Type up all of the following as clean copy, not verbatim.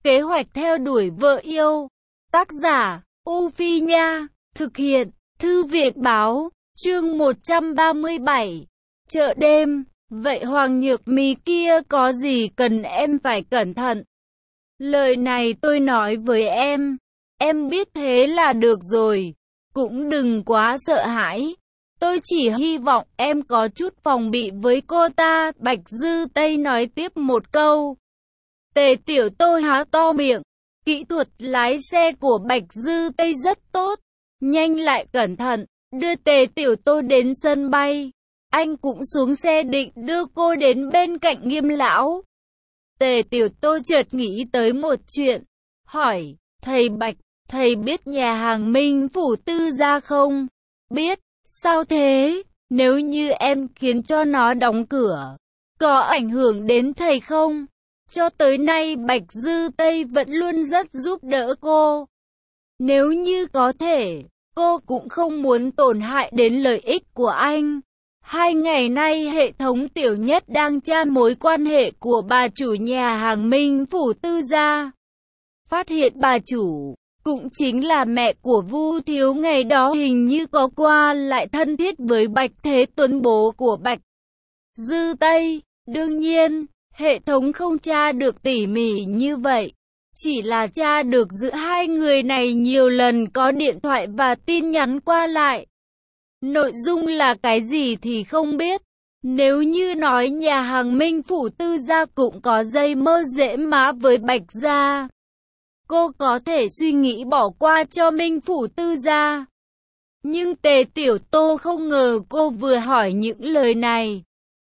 Kế hoạch theo đuổi vợ yêu. Tác giả, U Phi Nha. Thực hiện, Thư viện Báo. Chương 137. Chợ đêm. Vậy Hoàng Nhược Mi kia có gì cần em phải cẩn thận? Lời này tôi nói với em biết thế là được rồi. Cũng đừng quá sợ hãi. Tôi chỉ hy vọng em có chút phòng bị với cô ta. Bạch Dư Tây nói tiếp một câu. Tề Tiểu Tô há to miệng. Kỹ thuật lái xe của Bạch Dư Tây rất tốt. Nhanh lại cẩn thận. Đưa Tề Tiểu Tô đến sân bay. Anh cũng xuống xe định đưa cô đến bên cạnh Nghiêm lão. Tề Tiểu Tô chợt nghĩ tới một chuyện. Hỏi, thầy Bạch, thầy biết nhà hàng Minh Phủ Tư gia không? Biết. Sao thế? Nếu như em khiến cho nó đóng cửa, có ảnh hưởng đến thầy không? Cho tới nay Bạch Dư Tây vẫn luôn rất giúp đỡ cô. Nếu như có thể, cô cũng không muốn tổn hại đến lợi ích của anh. 2 ngày nay hệ thống Tiểu Nhất đang tra mối quan hệ của bà chủ nhà hàng Minh Phủ Tư gia. Phát hiện bà chủ, cũng chính là mẹ của Vu Thiếu ngày đó hình như có qua lại thân thiết với Bạch Thế Tuấn bố của Bạch Dư Tây. Đương nhiên, hệ thống không tra được tỉ mỉ như vậy. Chỉ là tra được giữa hai người này nhiều lần có điện thoại và tin nhắn qua lại. Nội dung là cái gì thì không biết. Nếu như nói nhà hàng Minh Phủ Tư gia cũng có dây mơ rễ má với Bạch gia, cô có thể suy nghĩ bỏ qua cho Minh Phủ Tư gia. Nhưng Tề Tiểu Tô không ngờ cô vừa hỏi những lời này.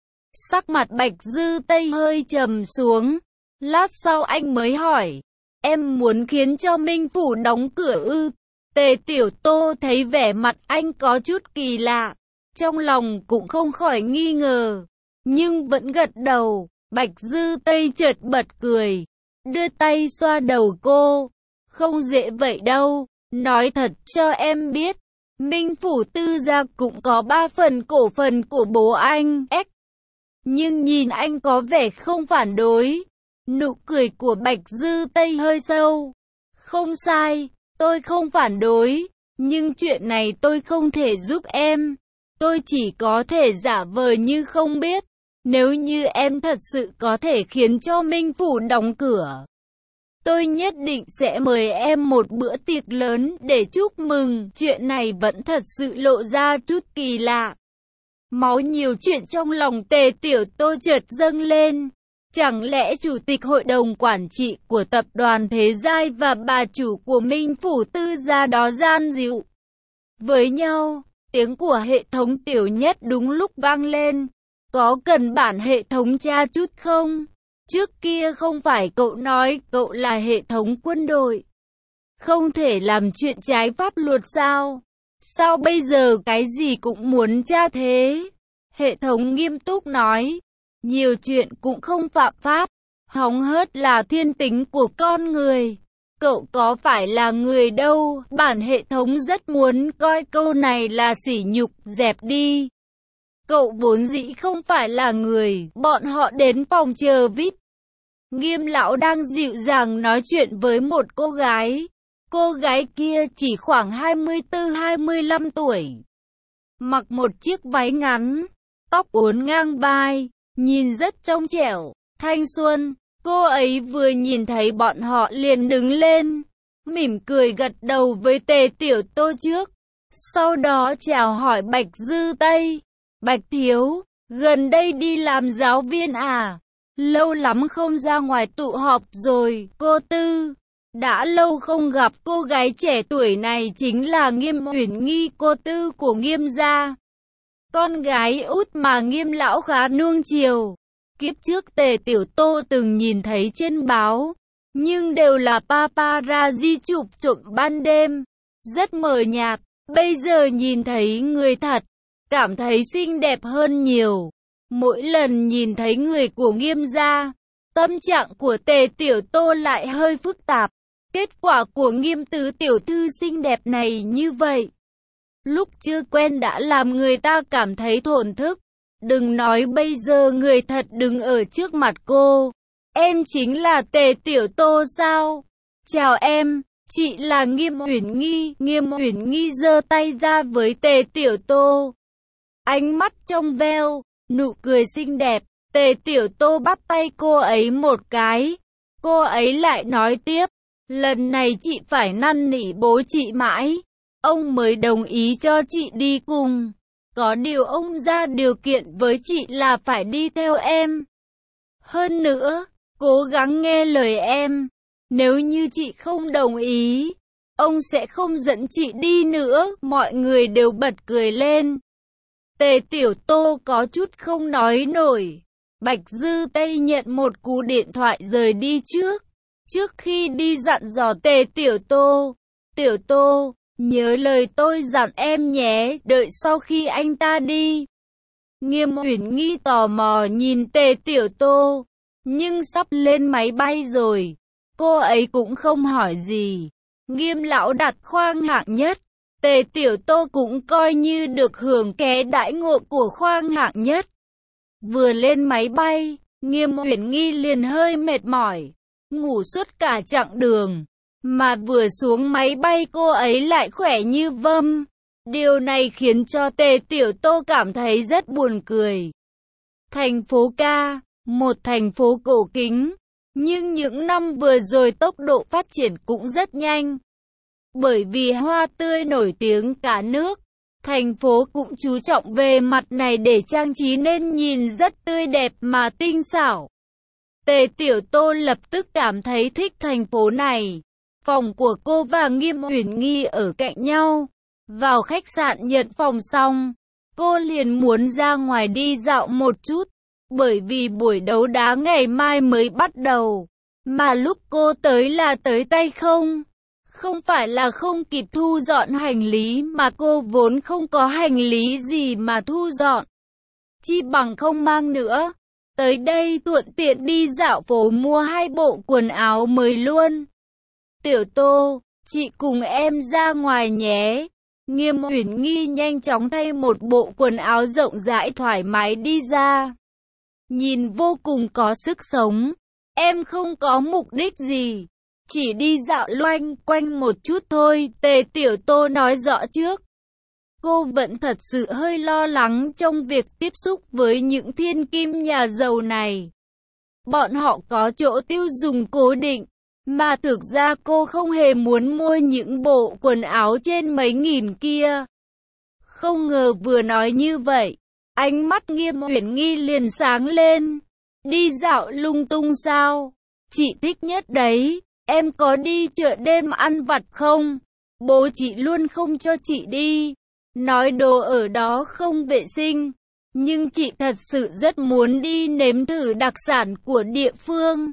Sắc mặt Bạch Dư Tây hơi trầm xuống. Lát sau anh mới hỏi, em muốn khiến cho Minh Phủ đóng cửa ư? Tề Tiểu Tô thấy vẻ mặt anh có chút kỳ lạ. Trong lòng cũng không khỏi nghi ngờ. Nhưng vẫn gật đầu. Bạch Dư Tây chợt bật cười. Đưa tay xoa đầu cô. Không dễ vậy đâu. Nói thật cho em biết. Minh Phủ Tư gia cũng có 3 phần cổ phần của bố anh. Nhưng nhìn anh có vẻ không phản đối. Nụ cười của Bạch Dư Tây hơi sâu. Không sai, tôi không phản đối. Nhưng chuyện này tôi không thể giúp em. Tôi chỉ có thể giả vờ như không biết. Nếu như em thật sự có thể khiến cho Minh Phủ đóng cửa, tôi nhất định sẽ mời em một bữa tiệc lớn để chúc mừng. Chuyện này vẫn thật sự lộ ra chút kỳ lạ. Máu nhiều chuyện trong lòng Tề Tiểu Tô chợt dâng lên. Chẳng lẽ chủ tịch hội đồng quản trị của tập đoàn Thế Giai và bà chủ của Minh Phủ Tư gia đó gian dịu với nhau? Tiếng của hệ thống Tiểu Nhất đúng lúc vang lên. Có cần bản hệ thống tra chút không? Trước kia không phải cậu nói cậu là hệ thống quân đội, không thể làm chuyện trái pháp luật sao? Sao bây giờ cái gì cũng muốn tra thế? Hệ thống nghiêm túc nói, nhiều chuyện cũng không phạm pháp. Hóng hớt là thiên tính của con người. Cậu có phải là người đâu? Bản hệ thống rất muốn coi câu này là sỉ nhục, dẹp đi. Cậu vốn dĩ không phải là người. Bọn họ đến phòng chờ VIP. Nghiêm lão đang dịu dàng nói chuyện với một cô gái. Cô gái kia chỉ khoảng 24-25 tuổi. Mặc một chiếc váy ngắn, tóc uốn ngang vai, nhìn rất trong trẻo, thanh xuân. Cô ấy vừa nhìn thấy bọn họ liền đứng lên, mỉm cười gật đầu với Tề Tiểu Tô trước. Sau đó chào hỏi Bạch Dư Tây. Bạch Thiếu, gần đây đi làm giáo viên à? Lâu lắm không ra ngoài tụ họp rồi, cô Tư. Đã lâu không gặp. Cô gái trẻ tuổi này chính là Nghiêm Uyển Nghi, cô Tư của Nghiêm gia. Con gái út mà Nghiêm lão khá nuông chiều. Kiếp trước Tề Tiểu Tô từng nhìn thấy trên báo, nhưng đều là paparazzi chụp trộm ban đêm, rất mờ nhạt. Bây giờ nhìn thấy người thật, cảm thấy xinh đẹp hơn nhiều. Mỗi lần nhìn thấy người của Nghiêm gia, tâm trạng của Tề Tiểu Tô lại hơi phức tạp. Kết quả của Nghiêm tứ tiểu thư xinh đẹp này như vậy, lúc chưa quen đã làm người ta cảm thấy thổn thức. Đừng nói bây giờ người thật đứng ở trước mặt cô. Em chính là Tề Tiểu Tô sao? Chào em, chị là Nghiêm Uyển Nghi. Nghiêm Uyển Nghi giơ tay ra với Tề Tiểu Tô. Ánh mắt trong veo, nụ cười xinh đẹp. Tề Tiểu Tô bắt tay cô ấy một cái. Cô ấy lại nói tiếp, lần này chị phải năn nỉ bố chị mãi. Ông mới đồng ý cho chị đi cùng. Có điều ông ra điều kiện với chị là phải đi theo em. Hơn nữa, cố gắng nghe lời em. Nếu như chị không đồng ý, ông sẽ không dẫn chị đi nữa. Mọi người đều bật cười lên. Tề Tiểu Tô có chút không nói nổi. Bạch Dư Tây nhận một cú điện thoại rời đi trước. Trước khi đi dặn dò Tề Tiểu Tô. Tiểu Tô, nhớ lời tôi dặn em nhé, đợi sau khi anh ta đi. Nghiêm Uyển Nghi tò mò nhìn Tề Tiểu Tô. Nhưng sắp lên máy bay rồi. Cô ấy cũng không hỏi gì. Nghiêm lão đặt khoang hạng nhất. Tề Tiểu Tô cũng coi như được hưởng ké đãi ngộ của khoang hạng nhất. Vừa lên máy bay, Nghiêm Uyển Nghi liền hơi mệt mỏi, ngủ suốt cả chặng đường. Mà vừa xuống máy bay cô ấy lại khỏe như vâm. Điều này khiến cho Tề Tiểu Tô cảm thấy rất buồn cười. Thành phố Ca, một thành phố cổ kính, nhưng những năm vừa rồi tốc độ phát triển cũng rất nhanh. Bởi vì hoa tươi nổi tiếng cả nước, thành phố cũng chú trọng về mặt này để trang trí nên nhìn rất tươi đẹp mà tinh xảo. Tề Tiểu Tô lập tức cảm thấy thích thành phố này. Phòng của cô và Nghiêm Uyển Nghi ở cạnh nhau. Vào khách sạn nhận phòng xong, cô liền muốn ra ngoài đi dạo một chút. Bởi vì buổi đấu đá ngày mai mới bắt đầu. Mà lúc cô tới là tới tay không. Không phải là không kịp thu dọn hành lý mà cô vốn không có hành lý gì mà thu dọn. Chi bằng không mang nữa. Tới đây thuận tiện đi dạo phố mua 2 bộ quần áo mới luôn. Tiểu Tô, chị cùng em ra ngoài nhé. Nghiêm Uyển Nghi nhanh chóng thay một bộ quần áo rộng rãi thoải mái đi ra. Nhìn vô cùng có sức sống. Em không có mục đích gì. Chỉ đi dạo loanh quanh một chút thôi, Tề Tiểu Tô nói rõ trước. Cô vẫn thật sự hơi lo lắng trong việc tiếp xúc với những thiên kim nhà giàu này. Bọn họ có chỗ tiêu dùng cố định, mà thực ra cô không hề muốn mua những bộ quần áo trên mấy nghìn kia. Không ngờ vừa nói như vậy, ánh mắt Nghiêm Uyển Nghi liền sáng lên. Đi dạo lung tung sao? Chị thích nhất đấy. Em có đi chợ đêm ăn vặt không? Bố chị luôn không cho chị đi. Nói đồ ở đó không vệ sinh. Nhưng chị thật sự rất muốn đi nếm thử đặc sản của địa phương.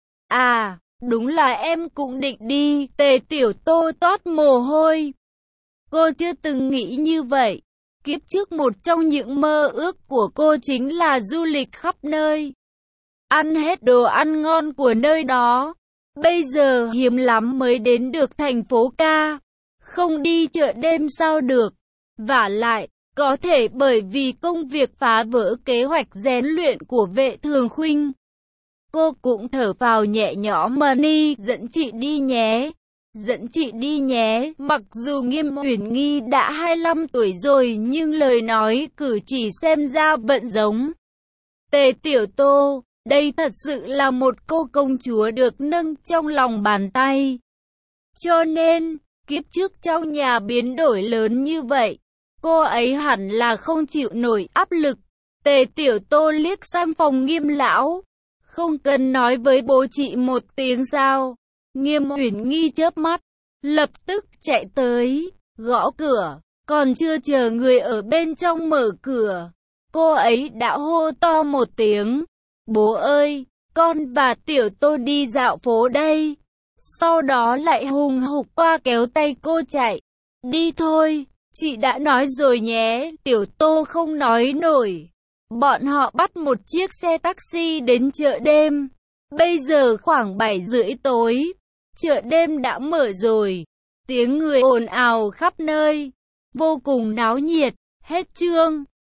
À, đúng là em cũng định đi. Tề Tiểu Tô toát mồ hôi. Cô chưa từng nghĩ như vậy. Kiếp trước một trong những mơ ước của cô chính là du lịch khắp nơi. Ăn hết đồ ăn ngon của nơi đó. Bây giờ hiếm lắm mới đến được thành phố Ca. Không đi chợ đêm sao được. Vả lại, có thể bởi vì công việc phá vỡ kế hoạch rèn luyện của Vệ Thường Khuynh. Cô cũng thở phào nhẹ nhõm. Money, dẫn chị đi nhé. Dẫn chị đi nhé. Mặc dù Nghiêm Uyển Nghi đã 25 tuổi rồi nhưng lời nói cử chỉ xem ra vẫn giống Tề Tiểu Tô. Đây thật sự là một cô công chúa được nâng trong lòng bàn tay. Cho nên, kiếp trước trong nhà biến đổi lớn như vậy, cô ấy hẳn là không chịu nổi áp lực. Tề Tiểu Tô liếc sang phòng Nghiêm lão. Không cần nói với bố chị một tiếng sao? Nghiêm Uyển Nghi chớp mắt, lập tức chạy tới, gõ cửa. Còn chưa chờ người ở bên trong mở cửa, cô ấy đã hô to một tiếng. Bố ơi, con và Tiểu Tô đi dạo phố đây. Sau đó lại hùng hục qua kéo tay cô chạy. Đi thôi, chị đã nói rồi nhé. Tiểu Tô không nói nổi. Bọn họ bắt một chiếc xe taxi đến chợ đêm. Bây giờ khoảng 7:30 tối. Chợ đêm đã mở rồi. Tiếng người ồn ào khắp nơi. Vô cùng náo nhiệt. Hết chương.